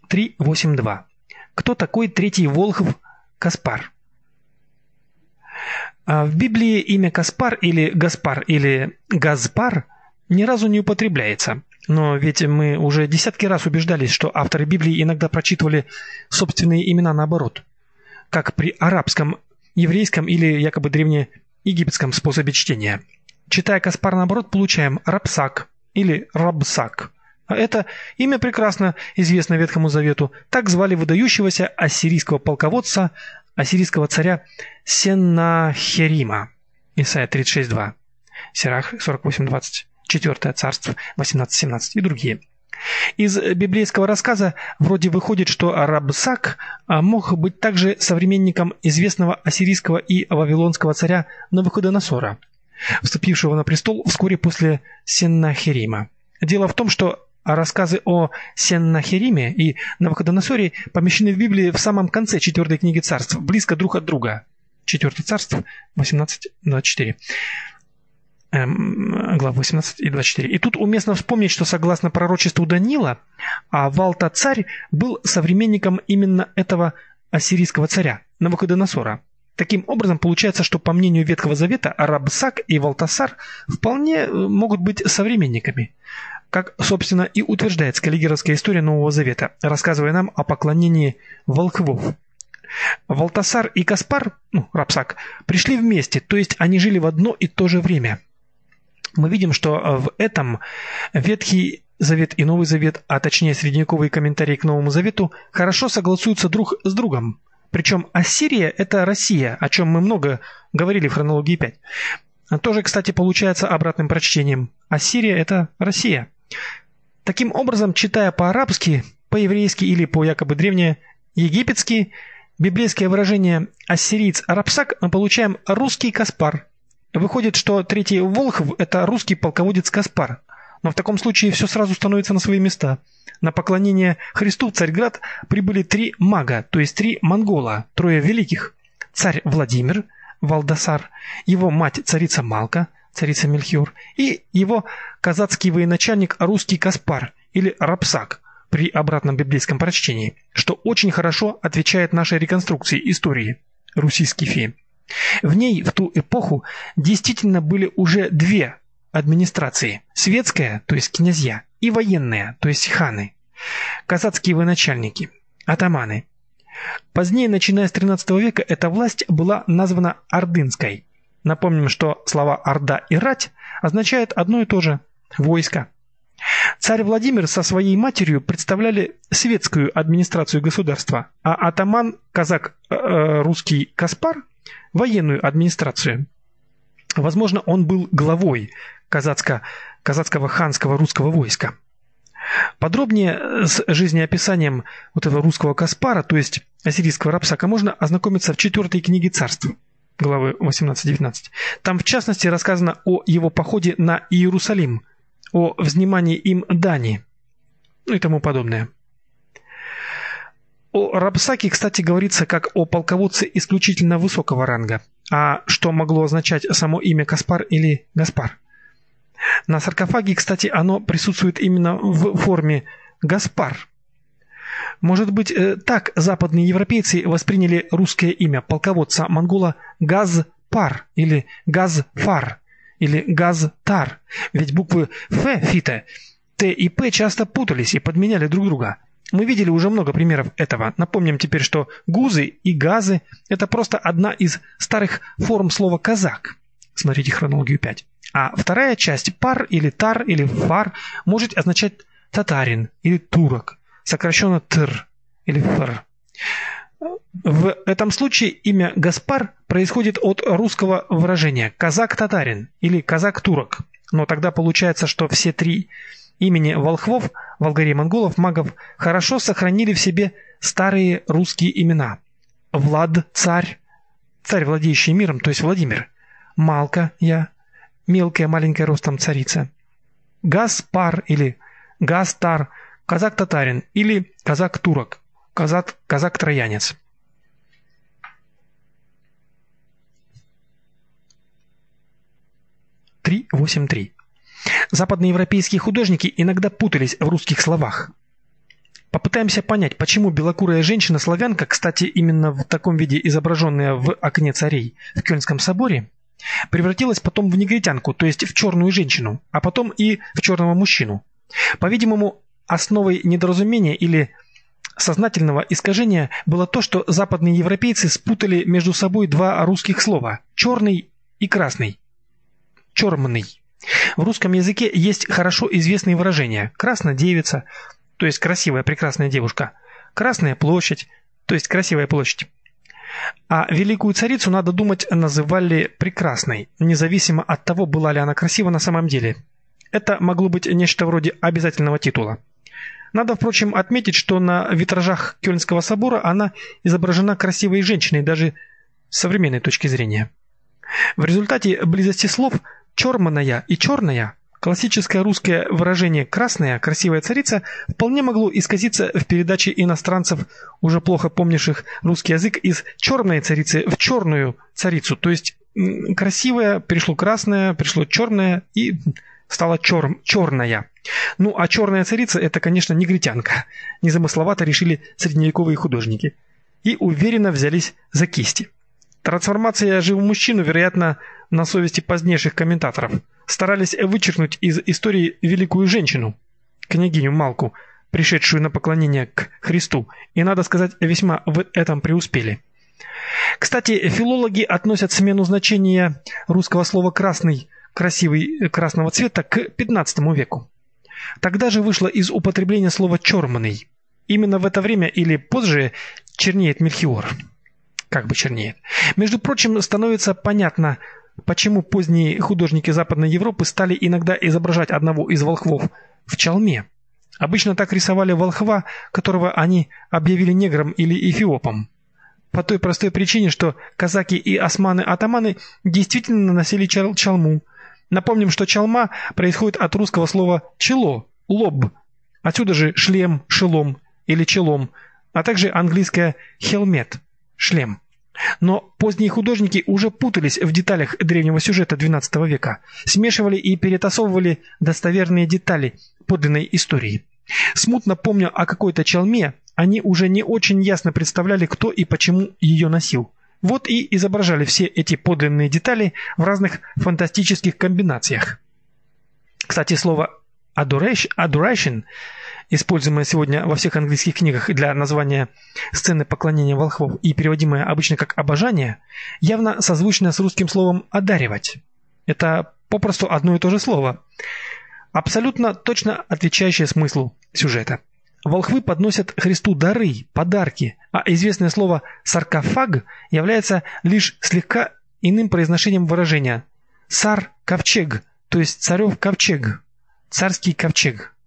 3.8.2. Кто такой третий Волхв Каспар? В Библии имя Каспар или Гаспар или Газпар ни разу не употребляется. Но ведь мы уже десятки раз убеждались, что авторы Библии иногда прочитывали собственные имена наоборот, как при арабском, еврейском или якобы древнеегипетском способе чтения. Читая Каспар наоборот, получаем Рапсак или Рабсак. Это имя прекрасно известно Ветхому Завету. Так звали выдающегося ассирийского полководца, ассирийского царя Сеннахерима. Исайя 36.2. Сирах 48.20. 4 царство 18.17 и другие. Из библейского рассказа вроде выходит, что Рабсак мог быть также современником известного ассирийского и вавилонского царя Навуходоносора, вступившего на престол вскоре после Сеннахерима. Дело в том, что рассказы о Сеннахериме и Навуходоносоре помещены в Библии в самом конце 4 книги царств, близко друг от друга. 4 царство 18-24. Глав 18 и 24. И тут уместно вспомнить, что согласно пророчеству Даниила, Валта-царь был современником именно этого ассирийского царя, Навуходоносора. Таким образом, получается, что по мнению Ветхого Завета Рабсак и Валтасар вполне могут быть современниками, как, собственно, и утверждает скаллигеровская история Нового Завета, рассказывая нам о поклонении волхвов. Валтасар и Каспар, Рапсак, пришли вместе, то есть они жили в одно и то же время. Мы видим, что в этом Ветхий Завет и Новый Завет, а точнее средневековые комментарии к Новому Завету, хорошо согласуются друг с другом. Причем Ассирия – это Россия, о чем мы много говорили в хронологии 5. Тоже, кстати, получается обратным прочтением. Ассирия – это Россия. Таким образом, читая по-арабски, по-еврейски или по якобы древнеегипетски, библейское выражение «ассириец Рапсак» мы получаем «русский Каспар». Выходит, что третий Волхв – это русский полководец Каспар. Но в таком случае все сразу становится на свои места. На поклонение Христу в Царьград прибыли 3 мага, то есть 3 монгола, 3 великих. Царь Владимир, Валдасар, его мать царица Малка, царица Мельхиор, и его казацкий военачальник русский Каспар или Рапсак при обратном библейском прочтении, что очень хорошо отвечает нашей реконструкции истории Руси-Скифии. В ней в ту эпоху действительно были уже 2 администрации: светская, то есть князья, и военная, то есть ханы, казацкие военачальники, атаманы. Позднее, начиная с XIII века, эта власть была названа ордынской. Напомним, что слова «орда» и «рать» означают одно и то же – войско. Царь Владимир со своей матерью представляли светскую администрацию государства, а атаман, казак русский Каспар – военную администрацию. Возможно, он был главой казацкого ханского русского войска. Подробнее с жизнеописанием вот этого русского Каспара, то есть ассирийского Рапсака, можно ознакомиться в 4 книге царств, главы 18-19. Там, в частности, рассказано о его походе на Иерусалим, о взнимании им дани, и тому подобное. О Рапсаке, кстати, говорится как о полководце исключительно высокого ранга. А что могло означать само имя Каспар или Гаспар? На саркофаге, кстати, оно присутствует именно в форме Гаспар. Может быть, так западные европейцы восприняли русское имя полководца монгола Газпар или Газфар или Газтар. Ведь буквы Ф, фита, Т и П часто путались и подменяли друг друга. Мы видели уже много примеров этого. Напомним теперь, что гузы и газы – это просто одна из старых форм слова «казак». Смотрите хронологию 5. А вторая часть «пар» или «тар» или «фар» может означать «татарин» или «турок», сокращенно «тыр» или «фар». В этом случае имя Гаспар происходит от русского выражения «казак-татарин» или «казак-турок». Но тогда получается, что все 3 имени волхвов, волгарей, монголов, магов хорошо сохранили в себе старые русские имена. Влад – царь, царь, владеющий миром, то есть Владимир. Малка – я, мелкая, маленькая ростом царица. Гаспар или Гастар – казак-татарин или казак-турок, казак-троянец. (3.8.3). Западноевропейские художники иногда путались в русских словах. Попытаемся понять, почему белокурая женщина-славянка, кстати, именно в таком виде изображенная в «Окне царей» в Кёльнском соборе, превратилась потом в негритянку, то есть в черную женщину, а потом и в черного мужчину. По-видимому, основой недоразумения или сознательного искажения было то, что западные европейцы спутали между собой два русских слова – черный и красный. Чормный. В русском языке есть хорошо известные выражения: красная девица, то есть красивая, прекрасная девушка; Красная площадь, то есть красивая площадь. А великую царицу, надо думать, называли прекрасной, независимо от того, была ли она красива на самом деле. Это могло быть нечто вроде обязательного титула. Надо, впрочем, отметить, что на витражах Кёльнского собора она изображена красивой женщиной даже с современной точки зрения. В результате близости слов «чорманая» и «черная» классическое русское выражение «красная, красивая царица» вполне могло исказиться в передаче иностранцев, уже плохо помнивших русский язык, из «черной царицы» в «черную царицу», то есть красивая, пришло красное, пришло черное и стала черная. Ну, а черная царица – это, конечно, негритянка. Незамысловато решили средневековые художники. И уверенно взялись за кисти. Трансформация живого мужчину, вероятно, на совести позднейших комментаторов. Старались вычеркнуть из истории великую женщину, княгиню Малку, пришедшую на поклонение к Христу, и, надо сказать, весьма в этом преуспели. Кстати, филологи относят смену значения русского слова «красный», красивый, красного цвета к XV веку. Тогда же вышло из употребления слова «чорманый». Именно в это время или позже чернеет Мельхиор. Как бы чернеет. Между прочим, становится понятно, почему поздние художники Западной Европы стали иногда изображать одного из волхвов в чалме. Обычно так рисовали волхва, которого они объявили негром или эфиопом. По той простой причине, что казаки и османы-атаманы действительно носили чалму. Напомним, что чалма происходит от русского слова «чело» – «лоб». Отсюда же шлем, шелом или челом, а также английское «хелмет» – шлем. Но поздние художники уже путались в деталях древнего сюжета XII века, смешивали и перетасовывали достоверные детали подлинной истории. Смутно помня о какой-то чалме, они уже не очень ясно представляли, кто и почему ее носил. Вот и изображали все эти подлинные детали в разных фантастических комбинациях. Кстати, слово adoration, используемое сегодня во всех английских книгах для названия сцены поклонения волхвов и переводимое обычно как «обожание», явно созвучно с русским словом «одаривать». Это попросту одно и то же слово, абсолютно точно отвечающее смыслу сюжета. Волхвы подносят Христу дары, подарки, а известное слово «саркофаг» является лишь слегка иным произношением выражения «сар-ковчег», то есть «царев ковчег», «царский ковчег».